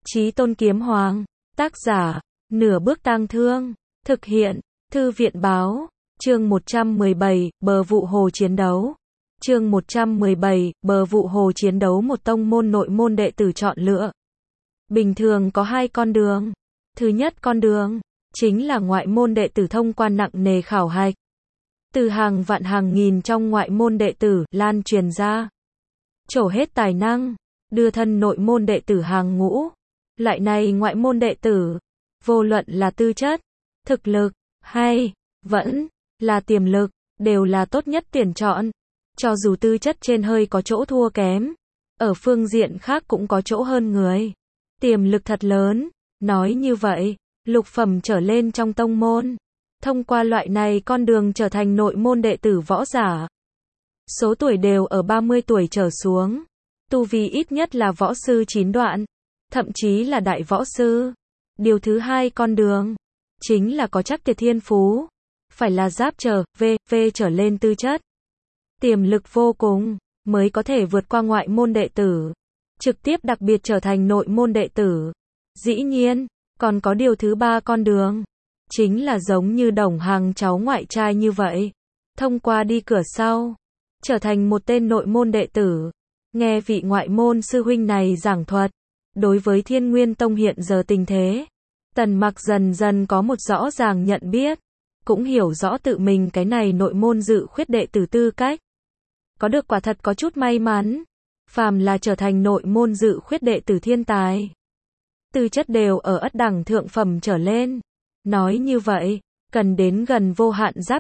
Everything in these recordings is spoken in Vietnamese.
Chí Tôn Kiếm Hoàng. Tác giả, Nửa Bước Tang Thương. Thực hiện, Thư viện Báo. Chương 117, Bờ Vụ Hồ Chiến Đấu. Chương 117, Bờ Vụ Hồ Chiến Đấu. Một tông môn nội môn đệ tử chọn lựa. Bình thường có hai con đường. Thứ nhất con đường, chính là ngoại môn đệ tử thông qua nặng nề khảo hạch. Từ hàng vạn hàng nghìn trong ngoại môn đệ tử, lan truyền ra. Trổ hết tài năng, đưa thân nội môn đệ tử hàng ngũ. Loại này ngoại môn đệ tử, vô luận là tư chất, thực lực, hay, vẫn, là tiềm lực, đều là tốt nhất tuyển chọn. Cho dù tư chất trên hơi có chỗ thua kém, ở phương diện khác cũng có chỗ hơn người. Tiềm lực thật lớn, nói như vậy, lục phẩm trở lên trong tông môn. Thông qua loại này con đường trở thành nội môn đệ tử võ giả. Số tuổi đều ở 30 tuổi trở xuống. Tu vi ít nhất là võ sư 9 đoạn, thậm chí là đại võ sư. Điều thứ hai con đường, chính là có chắc tuyệt thiên phú. Phải là giáp trở lên tư chất. Tiềm lực vô cùng, mới có thể vượt qua ngoại môn đệ tử. Trực tiếp đặc biệt trở thành nội môn đệ tử. Dĩ nhiên, còn có điều thứ ba con đường. Chính là giống như Đồng Hằng cháu ngoại trai như vậy. Thông qua đi cửa sau, trở thành một tên nội môn đệ tử. Nghe vị ngoại môn sư huynh này giảng thuật. Đối với Thiên Nguyên Tông hiện giờ tình thế, Tần Mặc dần dần có một rõ ràng nhận biết. Cũng hiểu rõ tự mình cái này nội môn dự khuyết đệ tử tư cách. Có được quả thật có chút may mắn. Phàm là trở thành nội môn dự khuyết đệ tử thiên tài, tư chất đều ở ất đẳng thượng phẩm trở lên. Nói như vậy, cần đến gần vô hạn giáp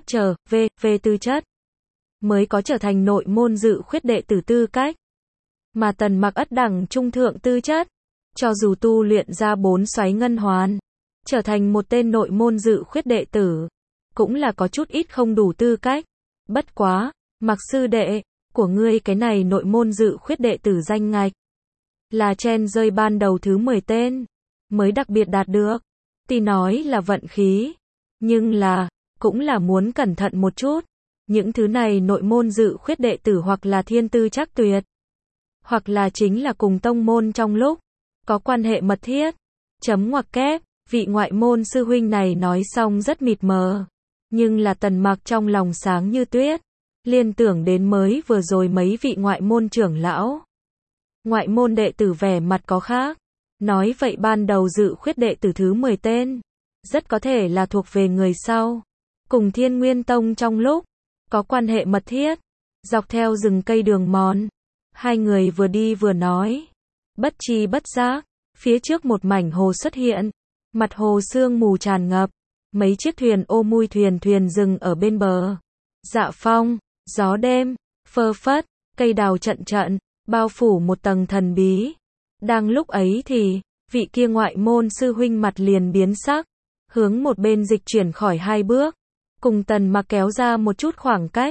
tư chất, mới có trở thành nội môn dự khuyết đệ tử tư cách. Mà Tần Mặc ất đẳng trung thượng tư chất, cho dù tu luyện ra 4 xoáy ngân hoàn, trở thành một tên nội môn dự khuyết đệ tử, cũng là có chút ít không đủ tư cách. Bất quá, Mặc sư đệ, của ngươi cái này nội môn dự khuyết đệ tử danh ngạch, là chen rơi ban đầu thứ 10 tên, mới đặc biệt đạt được. Tuy nói là vận khí, nhưng là, cũng là muốn cẩn thận một chút. Những thứ này nội môn dự khuyết đệ tử hoặc là thiên tư chắc tuyệt, hoặc là chính là cùng tông môn trong lúc có quan hệ mật thiết. Chấm ngoặc kép, vị ngoại môn sư huynh này nói xong rất mịt mờ, nhưng là Tần Mặc trong lòng sáng như tuyết, liên tưởng đến mới vừa rồi mấy vị ngoại môn trưởng lão. Ngoại môn đệ tử vẻ mặt có khác, nói vậy ban đầu dự khuyết đệ tử thứ 10 tên, rất có thể là thuộc về người sau, cùng Thiên Nguyên Tông trong lúc có quan hệ mật thiết. Dọc theo rừng cây đường mòn, hai người vừa đi vừa nói. Bất tri bất giác, phía trước một mảnh hồ xuất hiện, mặt hồ sương mù tràn ngập, mấy chiếc thuyền ô mui thuyền dừng ở bên bờ. Dạ phong, gió đêm, phơ phất, cây đào trận trận, bao phủ một tầng thần bí. Đang lúc ấy thì, vị kia ngoại môn sư huynh mặt liền biến sắc, hướng một bên dịch chuyển khỏi 2 bước, cùng Tần Mặc kéo ra một chút khoảng cách.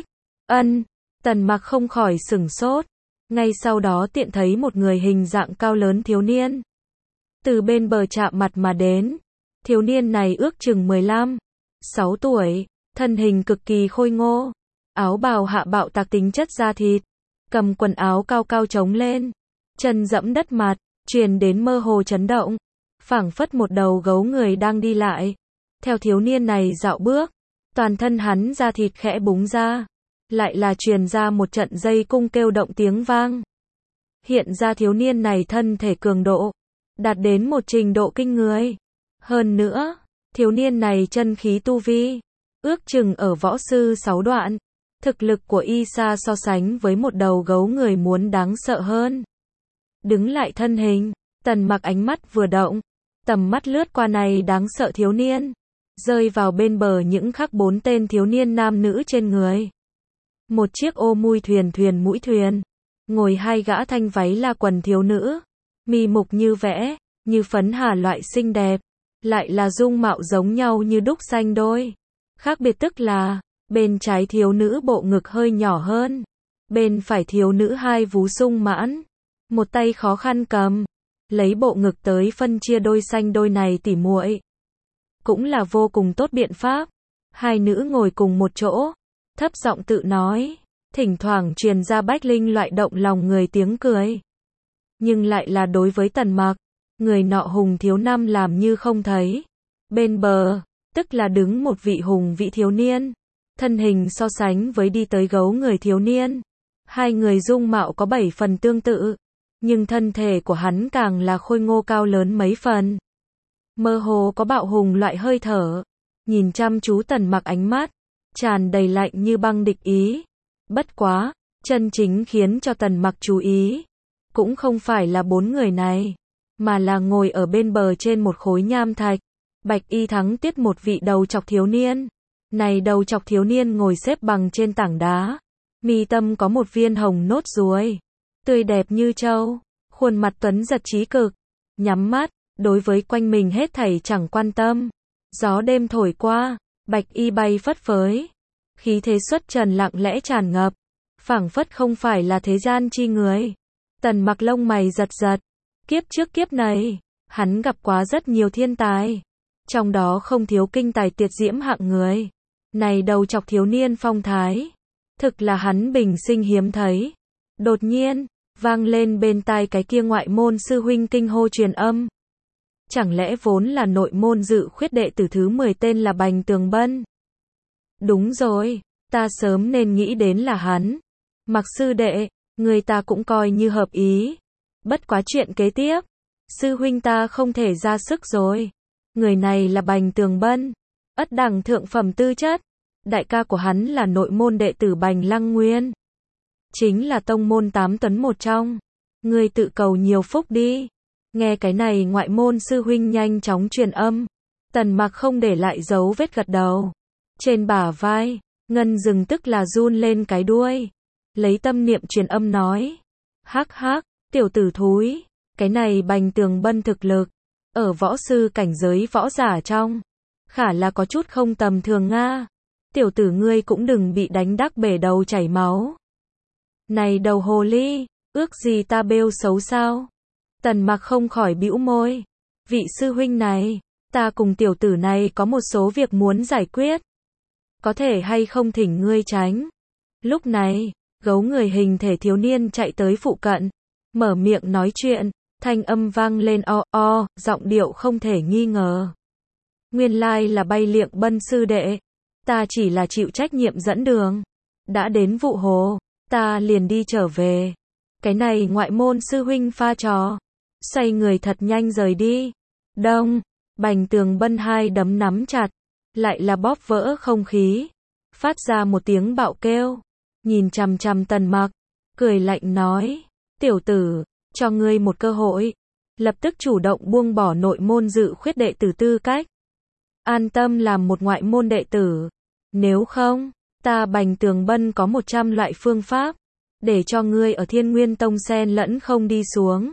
Tần Mặc không khỏi sửng sốt, ngay sau đó tiện thấy một người hình dạng cao lớn thiếu niên, từ bên bờ chạm mặt mà đến. Thiếu niên này ước chừng 15-6 tuổi, thân hình cực kỳ khôi ngô, áo bào hạ bạo tạc tính chất da thịt, cầm quần áo cao cao trống lên, chân dẫm đất mặt, truyền đến mơ hồ chấn động, phảng phất một đầu gấu người đang đi lại. Theo thiếu niên này dạo bước, toàn thân hắn da thịt khẽ búng ra, lại là truyền ra một trận dây cung kêu động tiếng vang. Hiện ra thiếu niên này thân thể cường độ đạt đến một trình độ kinh người. Hơn nữa, thiếu niên này chân khí tu vi ước chừng ở võ sư 6 đoạn. Thực lực của y xa so sánh với một đầu gấu người muốn đáng sợ hơn. Đứng lại thân hình, Tần Mặc ánh mắt vừa động, tầm mắt lướt qua này đáng sợ thiếu niên, rơi vào bên bờ những khác 4 tên thiếu niên nam nữ trên người. Một chiếc ô mui thuyền mũi thuyền, ngồi 2 gã thanh váy la quần thiếu nữ, mi mục như vẽ, như phấn hà loại xinh đẹp, lại là dung mạo giống nhau như đúc xanh đôi. Khác biệt tức là, bên trái thiếu nữ bộ ngực hơi nhỏ hơn, bên phải thiếu nữ 2 vú sung mãn, một tay khó khăn cầm lấy bộ ngực tới phân chia đôi xanh đôi này tỉ muội, cũng là vô cùng tốt biện pháp. Hai nữ ngồi cùng một chỗ, thấp giọng tự nói, thỉnh thoảng truyền ra bách linh loại động lòng người tiếng cười. Nhưng lại là đối với Tần Mặc, Người nọ hùng thiếu năm làm như không thấy. Bên bờ, tức là đứng một vị hùng vĩ thiếu niên. Thân hình so sánh với đi tới gấu người thiếu niên. Hai người dung mạo có 7 phần tương tự. Nhưng thân thể của hắn càng là khôi ngô cao lớn mấy phần. Mơ hồ có bạo hùng loại hơi thở. Nhìn chăm chú Tần Mặc ánh mắt, tràn đầy lạnh như băng địch ý. Bất quá, chân chính khiến cho Tần Mặc chú ý. Cũng không phải là 4 người này, mà là ngồi ở bên bờ trên một khối nham thạch. Bạch y thắng tiết một vị đầu chọc thiếu niên. Này đầu chọc thiếu niên ngồi xếp bằng trên tảng đá. Mi tâm có một viên hồng nốt ruồi. Tươi đẹp như trâu. Khuôn mặt tuấn giật trí cực. Nhắm mắt, đối với quanh mình hết thảy chẳng quan tâm. Gió đêm thổi qua, bạch y bay phất phới. Khí thế xuất trần lặng lẽ tràn ngập. Phảng phất không phải là thế gian chi người. Tần Mặc lông mày giật giật. Kiếp trước kiếp này, hắn gặp quá rất nhiều thiên tài. Trong đó không thiếu kinh tài tuyệt diễm hạng người. Này đầu chọc thiếu niên phong thái. Thực là hắn bình sinh hiếm thấy. Đột nhiên, vang lên bên tai cái kia ngoại môn sư huynh kinh hô truyền âm. Chẳng lẽ vốn là nội môn dự khuyết đệ tử thứ 10 tên là Bành Tường Bân? Đúng rồi, ta sớm nên nghĩ đến là hắn. Mặc sư đệ, người ta cũng coi như hợp ý. Bất quá chuyện kế tiếp, sư huynh ta không thể ra sức rồi. Người này là Bành Tường Bân, ất đẳng thượng phẩm tư chất. Đại ca của hắn là nội môn đệ tử Bành Lăng Nguyên. Chính là tông môn 8 tuấn một trong. Người tự cầu nhiều phúc đi. Nghe cái này ngoại môn sư huynh nhanh chóng truyền âm. Tần Mặc không để lại dấu vết gật đầu. Trên bả vai, Ngân Dừng tức là run lên cái đuôi. Lấy tâm niệm truyền âm nói. Hắc hắc, tiểu tử thúi. Cái này Bành Tường Bân thực lực. Ở võ sư cảnh giới võ giả trong. Khả là có chút không tầm thường nga. Tiểu tử ngươi cũng đừng bị đánh đắc bể đầu chảy máu. Này đầu hồ ly, ước gì ta bêu xấu sao? Tần Mặc không khỏi bĩu môi. Vị sư huynh này, ta cùng tiểu tử này có một số việc muốn giải quyết. Có thể hay không thỉnh ngươi tránh? Lúc này, gấu người hình thể thiếu niên chạy tới phụ cận. Mở miệng nói chuyện, thanh âm vang lên o, giọng điệu không thể nghi ngờ. Nguyên lai là Bay Liệng Bân sư đệ. Ta chỉ là chịu trách nhiệm dẫn đường. Đã đến vụ hồ, ta liền đi trở về. Cái này ngoại môn sư huynh pha trò. Xoay người thật nhanh rời đi. Đông, Bành Tường Bân hai đấm nắm chặt. Lại là bóp vỡ không khí. Phát ra một tiếng bạo kêu. Nhìn chằm chằm Tần Mặc. Cười lạnh nói. Tiểu tử, cho ngươi một cơ hội. Lập tức chủ động buông bỏ nội môn dự khuyết đệ tử tư cách. An tâm làm một ngoại môn đệ tử. Nếu không, ta Bành Tường Bân có 100 loại phương pháp. Để cho ngươi ở Thiên Nguyên Tông xen lẫn không đi xuống.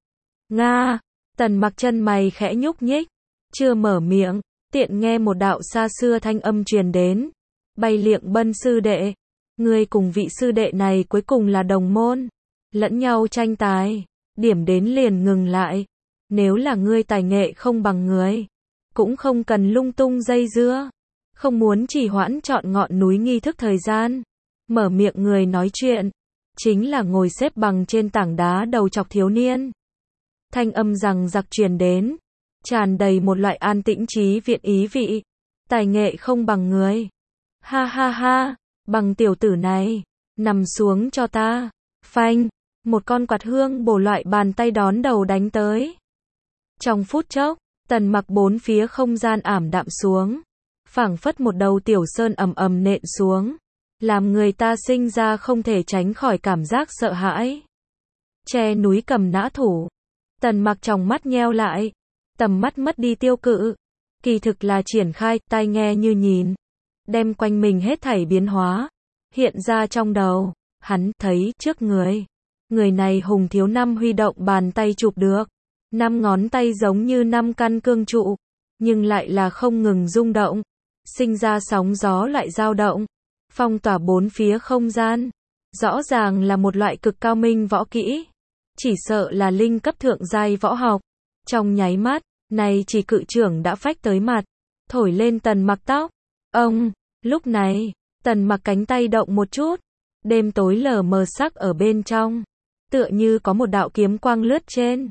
Nga, Tần Mặc chân mày khẽ nhúc nhích. Chưa mở miệng, tiện nghe một đạo xa xưa thanh âm truyền đến. Bay Liệng Bân sư đệ. Ngươi cùng vị sư đệ này cuối cùng là đồng môn. Lẫn nhau tranh tài. Điểm đến liền ngừng lại. Nếu là ngươi tài nghệ không bằng người. Cũng không cần lung tung dây dưa. Không muốn trì hoãn chọn ngọn núi nghi thức thời gian. Mở miệng người nói chuyện. Chính là ngồi xếp bằng trên tảng đá đầu chọc thiếu niên. Thanh âm rằng giặc truyền đến. Tràn đầy một loại an tĩnh trí viện ý vị. Tài nghệ không bằng người. Ha ha ha, bằng tiểu tử này. Nằm xuống cho ta. Phanh, một con quạt hương bổ loại bàn tay đón đầu đánh tới. Trong phút chốc, Tần Mặc bốn phía không gian ảm đạm xuống. Phảng phất một đầu tiểu sơn ầm ầm nện xuống. Làm người ta sinh ra không thể tránh khỏi cảm giác sợ hãi. Che núi cầm nã thủ. Tần Mặc trong mắt nheo lại. Tầm mắt mất đi tiêu cự. Kỳ thực là triển khai, tai nghe như nhìn. Đem quanh mình hết thảy biến hóa. Hiện ra trong đầu. Hắn thấy trước người. Người này hùng thiếu năm huy động bàn tay chụp được. 5 ngón tay giống như 5 căn cương trụ. Nhưng lại là không ngừng rung động. Sinh ra sóng gió lại dao động. Phong tỏa bốn phía không gian. Rõ ràng là một loại cực cao minh võ kỹ. Chỉ sợ là linh cấp thượng giai võ học. Trong nháy mắt, này chỉ cự trưởng đã phách tới mặt. Thổi lên Tần Mặc tóc. Ông, lúc này, Tần Mặc cánh tay động một chút. Đêm tối lờ mờ sắc ở bên trong. Tựa như có một đạo kiếm quang lướt trên.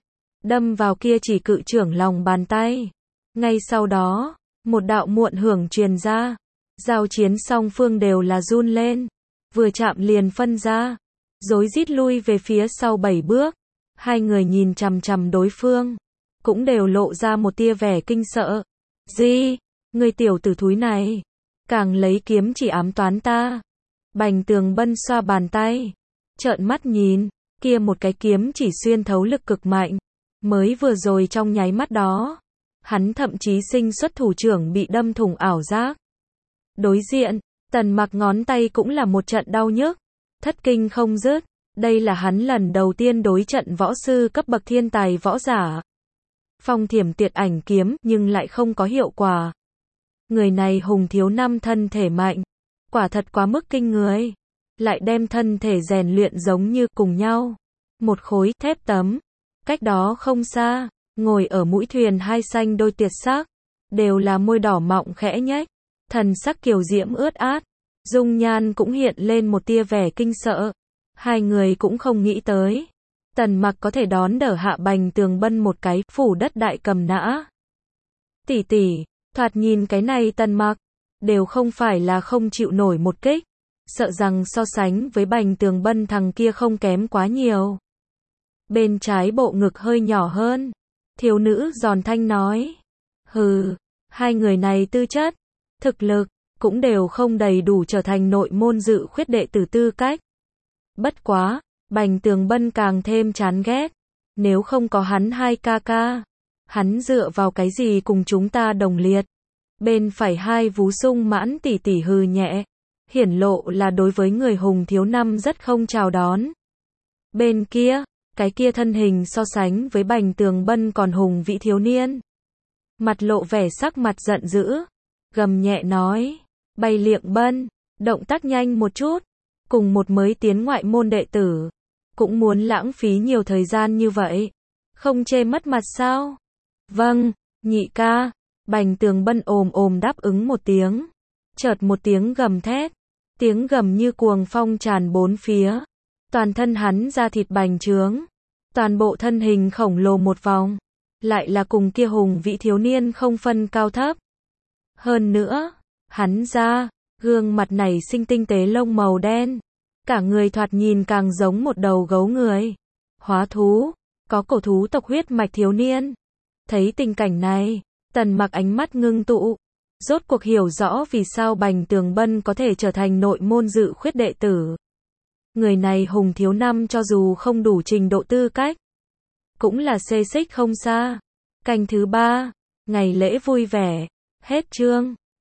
đâm vào kia chỉ cự trưởng lòng bàn tay. Ngay sau đó, một đạo muộn hưởng truyền ra. Giao chiến song phương đều là run lên. Vừa chạm liền phân ra. Rối rít lui về phía sau 7 bước. Hai người nhìn chằm chằm đối phương. Cũng đều lộ ra một tia vẻ kinh sợ. Gì? Người tiểu tử thúi này. Càng lấy kiếm chỉ ám toán ta. Bành Tường Bân xoa bàn tay. Trợn mắt nhìn. Kia một cái kiếm chỉ xuyên thấu lực cực mạnh. Mới vừa rồi trong nháy mắt đó. Hắn thậm chí sinh xuất thủ trưởng bị đâm thủng ảo giác. Đối diện, Tần Mặc ngón tay cũng là một trận đau nhức. Thất kinh không dứt. Đây là hắn lần đầu tiên đối trận võ sư cấp bậc thiên tài võ giả. Phong Thiểm Tuyệt Ảnh kiếm nhưng lại không có hiệu quả. Người này Hùng Thiếu Năm thân thể mạnh. Quả thật quá mức kinh người. Lại đem thân thể rèn luyện giống như cùng nhau. Một khối thép tấm. Cách đó không xa, ngồi ở mũi thuyền hai xanh đôi tuyệt sắc. Đều là môi đỏ mọng khẽ nhếch. Thần sắc kiều diễm ướt át. Dung nhan cũng hiện lên một tia vẻ kinh sợ. Hai người cũng không nghĩ tới. Tần Mặc có thể đón đỡ hạ Bành Tường Bân một cái phủ đất đại cầm nã. Tỷ tỷ, thoạt nhìn cái này Tần Mặc. Đều không phải là không chịu nổi một kích. Sợ rằng so sánh với Bành Tường Bân thằng kia không kém quá nhiều. Bên trái bộ ngực hơi nhỏ hơn. Thiếu nữ giòn thanh nói. Hừ, hai người này tư chất, thực lực, cũng đều không đầy đủ trở thành nội môn dự khuyết đệ tử tư cách. Bất quá, Bành Tường Bân càng thêm chán ghét. Nếu không có hắn hai ca ca, hắn dựa vào cái gì cùng chúng ta đồng liệt. Bên phải hai Vú Sung Mãn tỷ tỷ hừ nhẹ. Hiển lộ là đối với người Hùng Thiếu Năm rất không chào đón. Bên kia, cái kia thân hình so sánh với Bành Tường Bân còn hùng vĩ thiếu niên. Mặt lộ vẻ sắc mặt giận dữ. Gầm nhẹ nói. Bày Liệng Bân, động tác nhanh một chút. Cùng một mới tiến ngoại môn đệ tử. Cũng muốn lãng phí nhiều thời gian như vậy. Không chê mất mặt sao? Vâng, nhị ca. Bành Tường Bân ồm ồm đáp ứng một tiếng. Chợt một tiếng gầm thét. Tiếng gầm như cuồng phong tràn bốn phía. Toàn thân hắn da thịt bành trướng. Toàn bộ thân hình khổng lồ một vòng. Lại là cùng kia hùng vĩ thiếu niên không phân cao thấp. Hơn nữa, hắn da, gương mặt này sinh tinh tế lông màu đen. Cả người thoạt nhìn càng giống một đầu gấu người. Hóa thú, có cổ thú tộc huyết mạch thiếu niên. Thấy tình cảnh này, Tần Mặc ánh mắt ngưng tụ. Rốt cuộc hiểu rõ vì sao Bành Tường Bân có thể trở thành nội môn dự khuyết đệ tử. Người này Hùng Thiếu Năm cho dù không đủ trình độ tư cách, cũng là xê xích không xa. Canh thứ 3, ngày lễ vui vẻ. Hết chương.